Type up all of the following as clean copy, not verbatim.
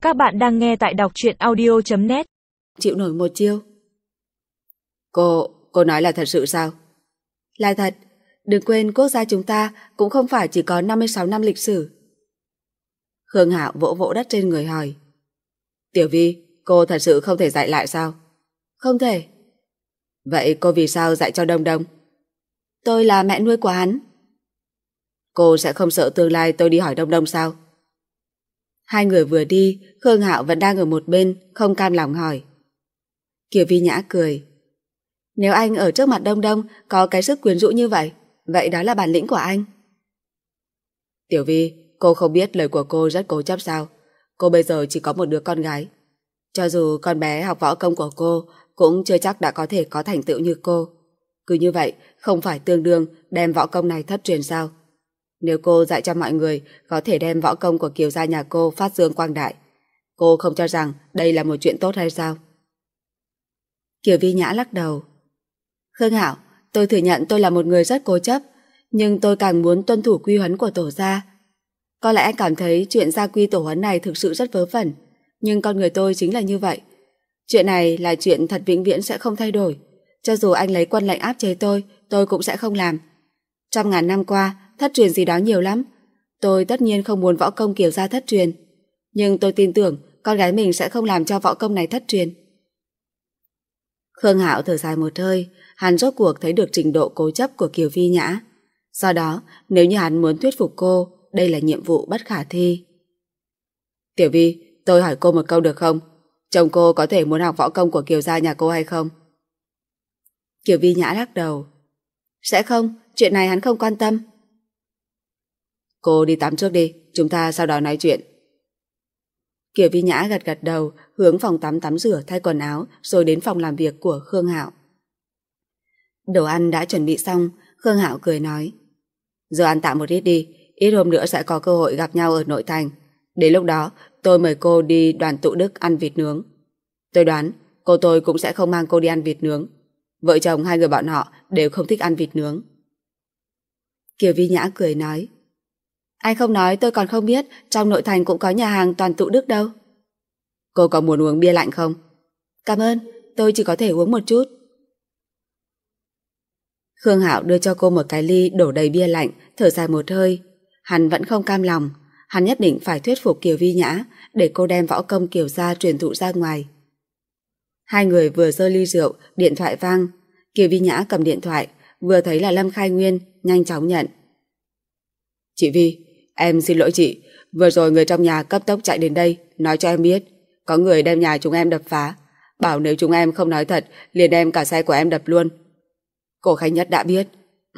Các bạn đang nghe tại đọc truyện audio.net. Chịu nổi một chiêu. Cô nói là thật sự sao? Là thật. Đừng quên quốc gia chúng ta cũng không phải chỉ có 56 năm lịch sử. Khương Hạo vỗ vỗ đất trên người hỏi. Tiểu Vi, cô thật sự không thể dạy lại sao? Không thể. Vậy cô vì sao dạy cho Đông Đông? Tôi là mẹ nuôi của hắn. Cô sẽ không sợ tương lai tôi đi hỏi Đông Đông sao? Hai người vừa đi, Khương Hạo vẫn đang ở một bên, không cam lòng hỏi. Kiều Vi Nhã cười. Nếu anh ở trước mặt Đông Đông có cái sức quyến rũ như vậy, vậy đó là bản lĩnh của anh. Tiểu Vi, cô không biết lời của cô rất cố chấp sao? Cô bây giờ chỉ có một đứa con gái. Cho dù con bé học võ công của cô cũng chưa chắc đã có thể có thành tựu như cô. Cứ như vậy, không phải tương đương đem võ công này thất truyền sao? Nếu cô dạy cho mọi người có thể đem võ công của Kiều gia nhà cô phát dương quang đại, cô không cho rằng đây là một chuyện tốt hay sao? Kiều Vi Nhã lắc đầu. Khương Hạo, tôi thừa nhận tôi là một người rất cố chấp, nhưng tôi càng muốn tuân thủ quy huấn của tổ gia. Có lẽ anh cảm thấy chuyện gia quy tổ huấn này thực sự rất vớ vẩn, nhưng con người tôi chính là như vậy. Chuyện này là chuyện thật vĩnh viễn sẽ không thay đổi. Cho dù anh lấy quân lệnh áp chế tôi cũng sẽ không làm. Trăm ngàn năm qua, thất truyền gì đó nhiều lắm. Tôi tất nhiên không muốn võ công Kiều gia thất truyền, nhưng tôi tin tưởng con gái mình sẽ không làm cho võ công này thất truyền. Khương Hạo thở dài một hơi, hắn rốt cuộc thấy được trình độ cố chấp của Kiều Vi Nhã. Do đó, nếu như hắn muốn thuyết phục cô, đây là nhiệm vụ bất khả thi. Tiểu Vi, tôi hỏi cô một câu được không? Chồng cô có thể muốn học võ công của Kiều gia nhà cô hay không? Kiều Vi Nhã lắc đầu. Sẽ không, chuyện này hắn không quan tâm. Cô đi tắm trước đi, chúng ta sau đó nói chuyện. Kiều Vi Nhã gật gật đầu, hướng phòng tắm tắm rửa thay quần áo rồi đến phòng làm việc của Khương Hạo. Đồ ăn đã chuẩn bị xong, Khương Hạo cười nói. Giờ ăn tạm một ít đi, ít hôm nữa sẽ có cơ hội gặp nhau ở nội thành. Đến lúc đó, tôi mời cô đi Đoàn Tụ Đức ăn vịt nướng. Tôi đoán, cô tôi cũng sẽ không mang cô đi ăn vịt nướng. Vợ chồng hai người bọn họ đều không thích ăn vịt nướng. Kiều Vi Nhã cười nói. Anh không nói tôi còn không biết trong nội thành cũng có nhà hàng Toàn Tụ Đức đâu. Cô có muốn uống bia lạnh không? Cảm ơn, tôi chỉ có thể uống một chút. Khương Hạo đưa cho cô một cái ly đổ đầy bia lạnh, thở dài một hơi. Hắn vẫn không cam lòng, hắn nhất định phải thuyết phục Kiều Vi Nhã để cô đem võ công Kiều gia truyền thụ ra ngoài. Hai người vừa giơ ly rượu, điện thoại vang. Kiều Vi Nhã cầm điện thoại, vừa thấy là Lâm Khai Nguyên, nhanh chóng nhận. Chị Vi, em xin lỗi chị, vừa rồi người trong nhà cấp tốc chạy đến đây, nói cho em biết, có người đem nhà chúng em đập phá, bảo nếu chúng em không nói thật, liền đem cả xe của em đập luôn. Cô Khánh Nhất đã biết.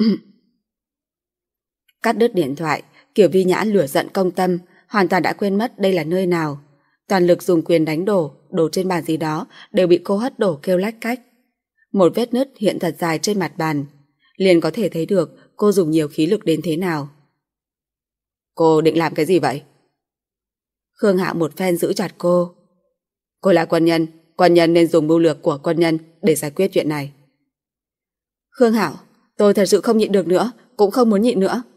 Cắt đứt điện thoại, Kiều Vi Nhã lửa giận công tâm, hoàn toàn đã quên mất đây là nơi nào. Toàn lực dùng quyền đánh đổ, đồ trên bàn gì đó đều bị cô hất đổ kêu lách cách. Một vết nứt hiện thật dài trên mặt bàn, liền có thể thấy được cô dùng nhiều khí lực đến thế nào. Cô định làm cái gì vậy? Khương Hạo một phen giữ chặt cô. Cô là quân nhân nên dùng mưu lược của quân nhân để giải quyết chuyện này. Khương Hạo, tôi thật sự không nhịn được nữa, cũng không muốn nhịn nữa.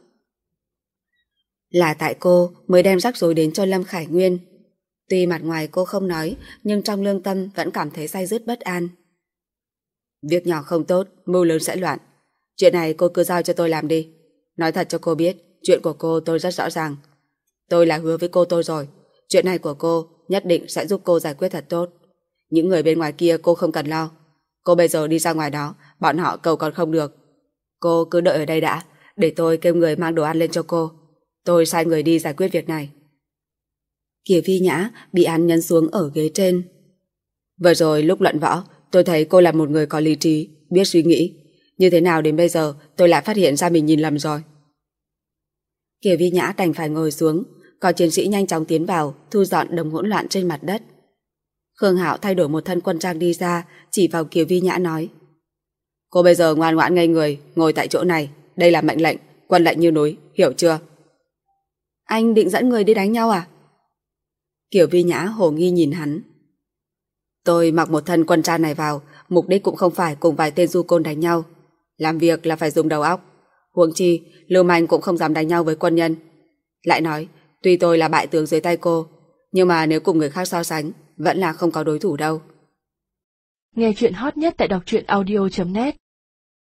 Là tại cô mới đem rắc rối đến cho Lâm Khải Nguyên. Tuy mặt ngoài cô không nói, nhưng trong lương tâm vẫn cảm thấy day dứt bất an. Việc nhỏ không tốt, mưu lớn sẽ loạn. Chuyện này cô cứ giao cho tôi làm đi. Nói thật cho cô biết, chuyện của cô tôi rất rõ ràng. Tôi là hứa với cô tôi rồi. Chuyện này của cô nhất định sẽ giúp cô giải quyết thật tốt. Những người bên ngoài kia cô không cần lo. Cô bây giờ đi ra ngoài đó, bọn họ cầu còn không được. Cô cứ đợi ở đây đã, để tôi kêu người mang đồ ăn lên cho cô. Tôi sai người đi giải quyết việc này. Kiều Vi Nhã bị hắn nhấn xuống ở ghế trên. Vừa rồi lúc luận võ, tôi thấy cô là một người có lý trí, biết suy nghĩ. Như thế nào đến bây giờ tôi lại phát hiện ra mình nhìn lầm rồi. Kiều Vi Nhã đành phải ngồi xuống, có chiến sĩ nhanh chóng tiến vào, thu dọn đống hỗn loạn trên mặt đất. Khương Hạo thay đổi một thân quân trang đi ra, chỉ vào Kiều Vi Nhã nói. Cô bây giờ ngoan ngoãn ngây người, ngồi tại chỗ này. Đây là mệnh lệnh, quân lệnh như núi, hiểu chưa? Anh định dẫn người đi đánh nhau à? Kiều Vi Nhã hồ nghi nhìn hắn. Tôi mặc một thân quân trang này vào, mục đích cũng không phải cùng vài tên du côn đánh nhau. Làm việc là phải dùng đầu óc. Huống chi, lưu manh cũng không dám đánh nhau với quân nhân. Lại nói, tuy tôi là bại tướng dưới tay cô, Nhưng mà nếu cùng người khác so sánh, vẫn là không có đối thủ đâu. Nghe chuyện hot nhất tại đọc truyện audio.net